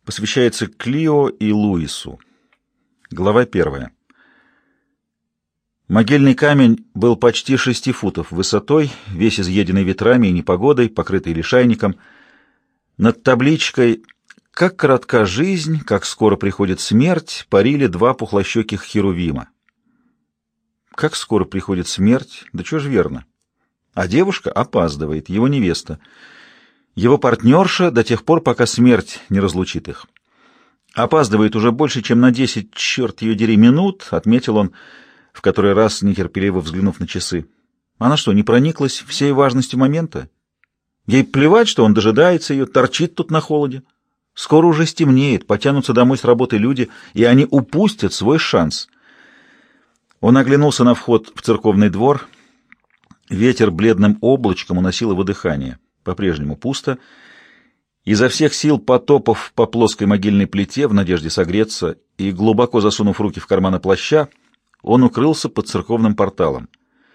Посвящается Клио и Луису. Глава 1. Могильный камень был почти 6 футов высотой, весь изъеденный ветрами и непогодой, покрытый лишайником. Над табличкой «Как коротка жизнь, как скоро приходит смерть» парили 2 пухлощеких херувима. Как скоро приходит смерть? Да чё ж верно. А девушка опаздывает, его невеста. Его партнерша до тех пор, пока смерть не разлучит их. Опаздывает уже больше, чем на 10, черт ее дери, минут, отметил он, в который раз нетерпеливо взглянув на часы. Она что, не прониклась всей важностью момента? Ей плевать, что он дожидается ее, торчит тут на холоде. Скоро уже стемнеет, потянутся домой с работы люди, и они упустят свой шанс. Он оглянулся на вход в церковный двор. Ветер бледным облачком уносил его дыхание. По-прежнему пусто. Изо всех сил потопав по плоской могильной плите в надежде согреться и глубоко засунув руки в карманы плаща, он укрылся под церковным порталом.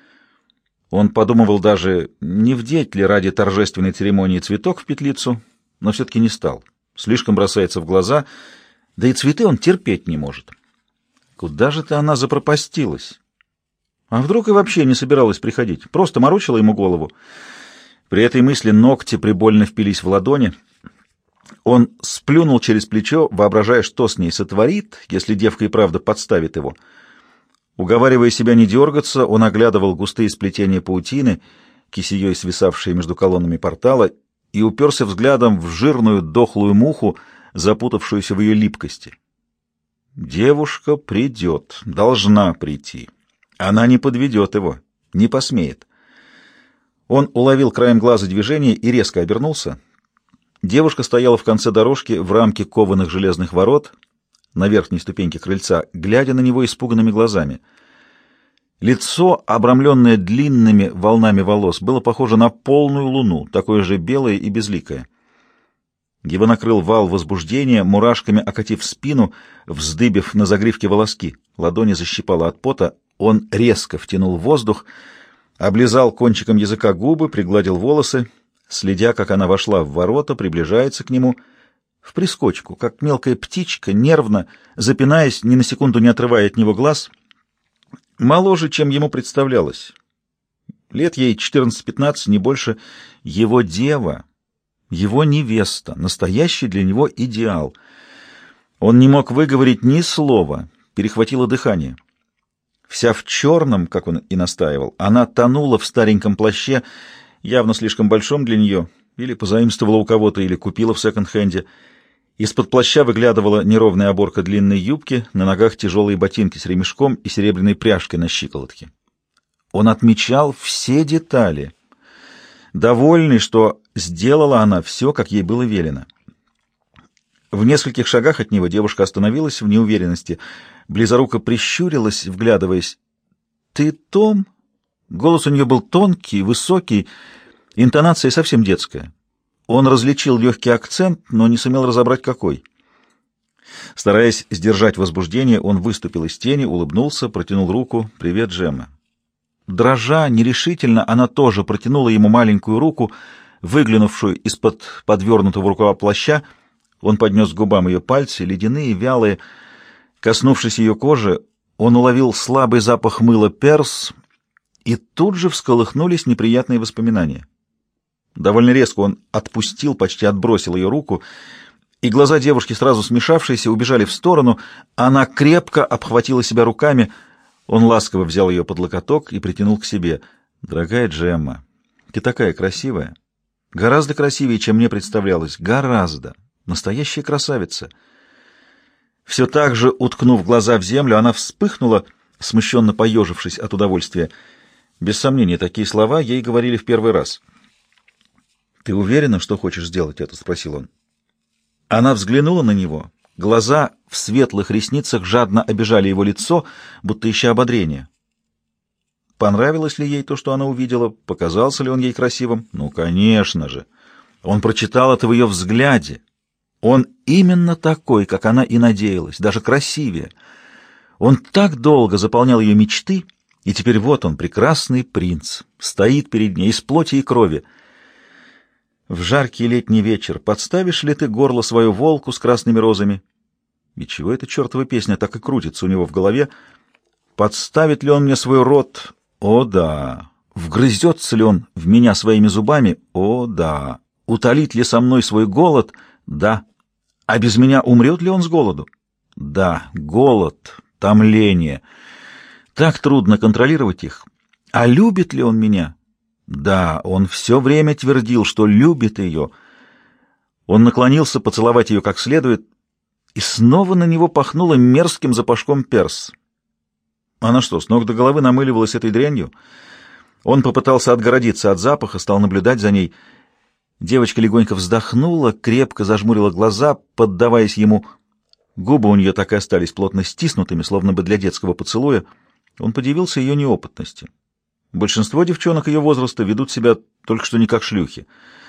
Он подумывал даже, не вдеть ли ради торжественной церемонии цветок в петлицу, но все-таки не стал. Слишком бросается в глаза, да и цветы он терпеть не может. Куда же-то она запропастилась? А вдруг и вообще не собиралась приходить, просто морочила ему голову. При этой мысли ногти прибольно впились в ладони. Он сплюнул через плечо, воображая, что с ней сотворит, если девка и правда подставит его. Уговаривая себя не дергаться, он оглядывал густые сплетения паутины, кисеей свисавшие между колоннами портала, и уперся взглядом в жирную дохлую муху, запутавшуюся в ее липкости. Девушка придет, должна прийти. Она не подведет его, не посмеет. Он уловил краем глаза движение и резко обернулся. Девушка стояла в конце дорожки в рамке кованых железных ворот на верхней ступеньке крыльца, глядя на него испуганными глазами. Лицо, обрамленное длинными волнами волос, было похоже на полную луну, такое же белое и безликое. Его накрыл вал возбуждения, мурашками окатив спину, вздыбив на загривке волоски. Ладони защипало от пота. Он резко втянул воздух, облизал кончиком языка губы, пригладил волосы, следя, как она вошла в ворота, приближается к нему в прискочку, как мелкая птичка, нервно, запинаясь, ни на секунду не отрывая от него глаз. Моложе, чем ему представлялось. Лет ей 14-15, не больше. Его дева, его невеста, настоящий для него идеал. Он не мог выговорить ни слова, перехватило дыхание. Вся в черном, как он и настаивал, она тонула в стареньком плаще, явно слишком большом для нее, или позаимствовала у кого-то, или купила в секонд-хенде. Из-под плаща выглядывала неровная оборка длинной юбки, на ногах тяжелые ботинки с ремешком и серебряной пряжкой на щиколотке. Он отмечал все детали, довольный, что сделала она все, как ей было велено. В нескольких шагах от него девушка остановилась в неуверенности, близоруко прищурилась, вглядываясь. «Ты Том?» Голос у нее был тонкий, высокий, интонация совсем детская. Он различил легкий акцент, но не сумел разобрать, какой. Стараясь сдержать возбуждение, он выступил из тени, улыбнулся, протянул руку. «Привет, Джемма». Дрожа, нерешительно, она тоже протянула ему маленькую руку, выглянувшую из-под подвернутого рукава плаща. Он поднес к губам ее пальцы, ледяные, вялые. Коснувшись ее кожи, он уловил слабый запах мыла перс, и тут же всколыхнулись неприятные воспоминания. Довольно резко он отпустил, почти отбросил ее руку, и глаза девушки, сразу смешавшиеся, убежали в сторону. Она крепко обхватила себя руками. Он ласково взял ее под локоток и притянул к себе. «Дорогая Джемма, ты такая красивая. Гораздо красивее, чем мне представлялось. Гораздо. Настоящая красавица». Все так же, уткнув глаза в землю, она вспыхнула, смущенно поежившись от удовольствия. Без сомнения, такие слова ей говорили в первый раз. «Ты уверена, что хочешь сделать это?» — спросил он. Она взглянула на него. Глаза в светлых ресницах жадно обижали его лицо, будто ища ободрения. Понравилось ли ей то, что она увидела? Показался ли он ей красивым? Ну, конечно же. Он прочитал это в ее взгляде. Он именно такой, как она и надеялась, даже красивее. Он так долго заполнял ее мечты, и теперь вот он, прекрасный принц, стоит перед ней из плоти и крови. В жаркий летний вечер подставишь ли ты горло свою волку с красными розами? И чего эта чертова песня так и крутится у него в голове? Подставит ли он мне свой рот? О, да. Вгрызется ли он в меня своими зубами? О, да. Утолит ли со мной свой голод? Да. А без меня умрет ли он с голоду? Да. Голод, томление. Так трудно контролировать их. А любит ли он меня? Да, он все время твердил, что любит ее. Он наклонился поцеловать ее как следует, и снова на него пахнуло мерзким запашком перс. Она что, с ног до головы намыливалась этой дрянью? Он попытался отгородиться от запаха, стал наблюдать за ней. Девочка легонько вздохнула, крепко зажмурила глаза, поддаваясь ему. Губы у нее так и остались плотно стиснутыми, словно бы для детского поцелуя. Он подивился ее неопытности. Большинство девчонок ее возраста ведут себя только что не как шлюхи.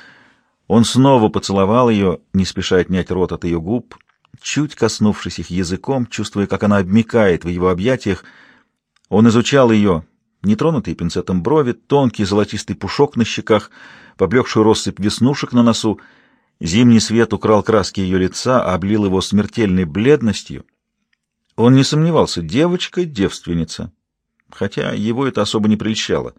Он снова поцеловал ее, не спеша отнять рот от ее губ, чуть коснувшись их языком, чувствуя, как она обмякает в его объятиях. Он изучал ее, нетронутые пинцетом брови, тонкий золотистый пушок на щеках, поблекшую россыпь веснушек на носу. Зимний свет украл краски ее лица, облил его смертельной бледностью. Он не сомневался, девочка — девственница, хотя его это особо не прельщало.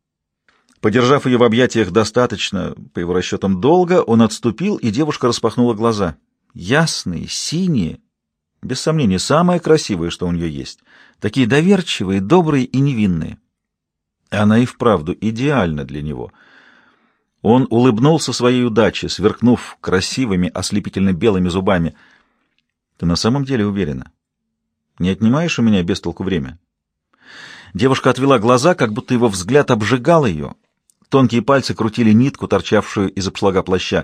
Подержав ее в объятиях достаточно, по его расчетам, долго, он отступил, и девушка распахнула глаза. Ясные, синие, без сомнения, самое красивое, что у нее есть. Такие доверчивые, добрые и невинные. Она и вправду идеальна для него. Он улыбнулся своей удаче, сверкнув красивыми, ослепительно белыми зубами. «Ты на самом деле уверена? Не отнимаешь у меня без толку время?» Девушка отвела глаза, как будто его взгляд обжигал ее. Тонкие пальцы крутили нитку, торчавшую из обшлага плаща.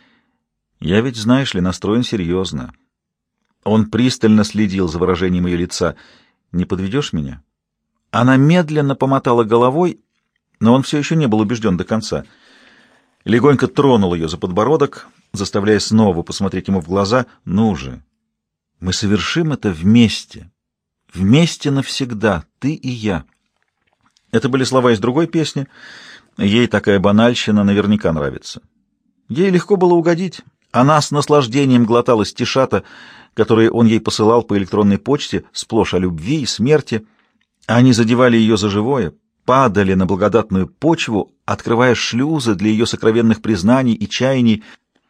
«Я ведь, знаешь ли, настроен серьезно». Он пристально следил за выражением ее лица. «Не подведешь меня?» Она медленно помотала головой, но он все еще не был убежден до конца. Легонько тронул ее за подбородок, заставляя снова посмотреть ему в глаза. «Ну же, мы совершим это вместе. Вместе навсегда, ты и я». Это были слова из другой песни. Ей такая банальщина наверняка нравится. Ей легко было угодить. Она с наслаждением глотала стишата, которые он ей посылал по электронной почте, сплошь о любви и смерти. Они задевали ее за живое, падали на благодатную почву, открывая шлюзы для ее сокровенных признаний и чаяний.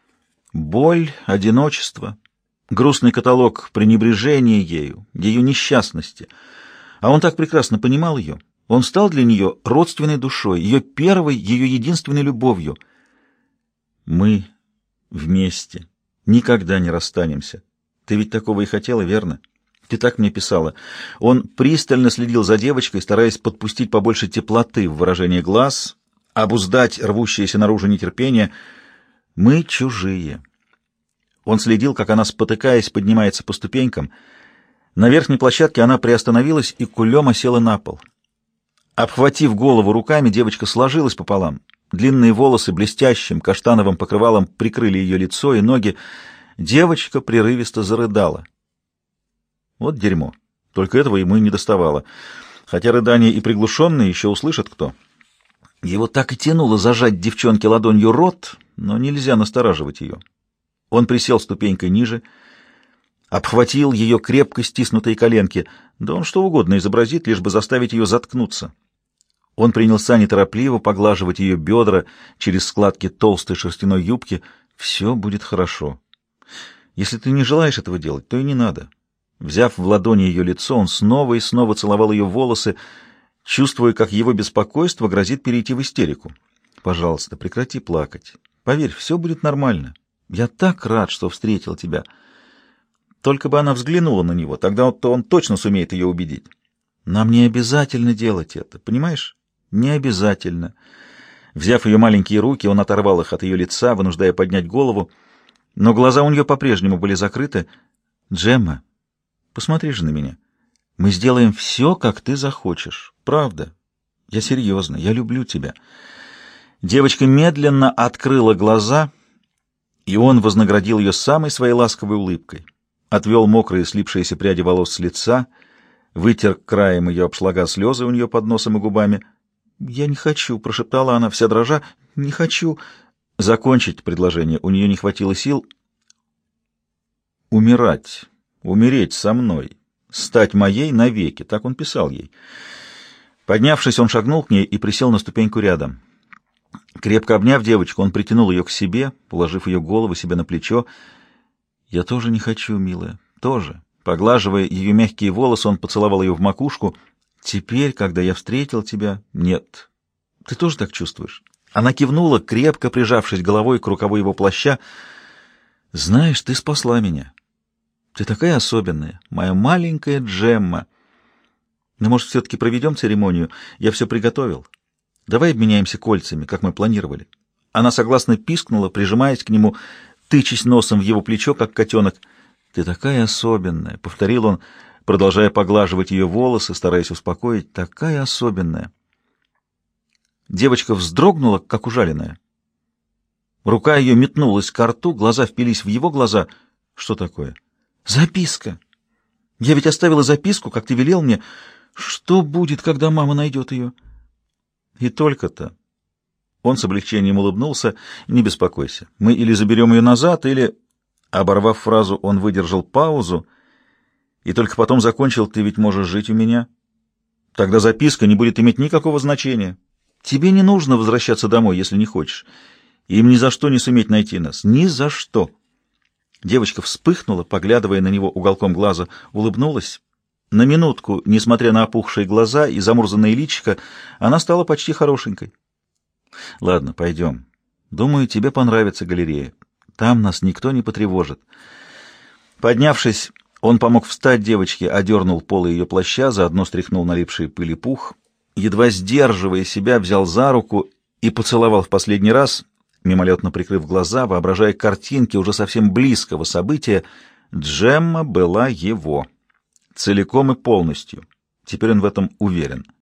Боль, одиночество, грустный каталог пренебрежения ею, ее несчастности. А он так прекрасно понимал ее. Он стал для нее родственной душой, ее первой, ее единственной любовью. Мы вместе, никогда не расстанемся. Ты ведь такого и хотела, верно? Ты так мне писала. Он пристально следил за девочкой, стараясь подпустить побольше теплоты в выражение глаз, обуздать рвущееся наружу нетерпение. Мы чужие. Он следил, как она, спотыкаясь, поднимается по ступенькам. На верхней площадке она приостановилась и кулем осела на пол. Обхватив голову руками, девочка сложилась пополам. Длинные волосы блестящим каштановым покрывалом прикрыли ее лицо и ноги. Девочка прерывисто зарыдала. Вот дерьмо. Только этого ему и не доставало. Хотя рыдания и приглушенные еще услышат кто. Его так и тянуло зажать девчонке ладонью рот, но нельзя настораживать ее. Он присел ступенькой ниже, обхватил ее крепко стиснутые коленки. Да он что угодно изобразит, лишь бы заставить ее заткнуться. Он принялся неторопливо поглаживать ее бедра через складки толстой шерстяной юбки. «Все будет хорошо. Если ты не желаешь этого делать, то и не надо». Взяв в ладони ее лицо, он снова и снова целовал ее волосы, чувствуя, как его беспокойство грозит перейти в истерику. «Пожалуйста, прекрати плакать. Поверь, все будет нормально. Я так рад, что встретил тебя». Только бы она взглянула на него, тогда он точно сумеет ее убедить. «Нам не обязательно делать это, понимаешь? Не обязательно». Взяв ее маленькие руки, он оторвал их от ее лица, вынуждая поднять голову, но глаза у нее по-прежнему были закрыты. «Джемма, посмотри же на меня. Мы сделаем все, как ты захочешь. Правда. Я серьезно. Я люблю тебя». Девочка медленно открыла глаза, и он вознаградил ее самой своей ласковой улыбкой. Отвел мокрые слипшиеся пряди волос с лица, вытер краем ее обшлага слезы у нее под носом и губами. «Я не хочу», — прошептала она, вся дрожа. «Не хочу». Закончить предложение у нее не хватило сил. «Умирать, умереть со мной, стать моей навеки», — так он писал ей. Поднявшись, он шагнул к ней и присел на ступеньку рядом. Крепко обняв девочку, он притянул ее к себе, положив ее голову себе на плечо. «Я тоже не хочу, милая, тоже». Поглаживая ее мягкие волосы, он поцеловал ее в макушку. «Теперь, когда я встретил тебя, нет. Ты тоже так чувствуешь?» Она кивнула, крепко прижавшись головой к рукаву его плаща. «Знаешь, ты спасла меня. Ты такая особенная, моя маленькая Джемма. Но, может, все-таки проведем церемонию? Я все приготовил. Давай обменяемся кольцами, как мы планировали». Она согласно пискнула, прижимаясь к нему, тычась носом в его плечо, как котенок. «Ты такая особенная», — повторил он, продолжая поглаживать ее волосы, стараясь успокоить. «Такая особенная». Девочка вздрогнула, как ужаленная. Рука ее метнулась к рту, глаза впились в его глаза. «Что такое?» «Записка! Я ведь оставила записку, как ты велел мне. Что будет, когда мама найдет ее?» «И только-то». Он с облегчением улыбнулся. «Не беспокойся. Мы или заберем ее назад, или...» Оборвав фразу, он выдержал паузу и только потом закончил: «Ты ведь можешь жить у меня. Тогда записка не будет иметь никакого значения. Тебе не нужно возвращаться домой, если не хочешь. Им ни за что не суметь найти нас. Ни за что». Девочка вспыхнула, поглядывая на него уголком глаза, улыбнулась. На минутку, несмотря на опухшие глаза и замурзанное личико, она стала почти хорошенькой. «Ладно, пойдем. Думаю, тебе понравится галерея. Там нас никто не потревожит». Поднявшись, он помог встать девочке, одернул полы ее плаща, заодно стряхнул налипший пыль и пух, едва сдерживая себя, взял за руку и поцеловал в последний раз, мимолетно прикрыв глаза, воображая картинки уже совсем близкого события. Джемма была его. Целиком и полностью. Теперь он в этом уверен.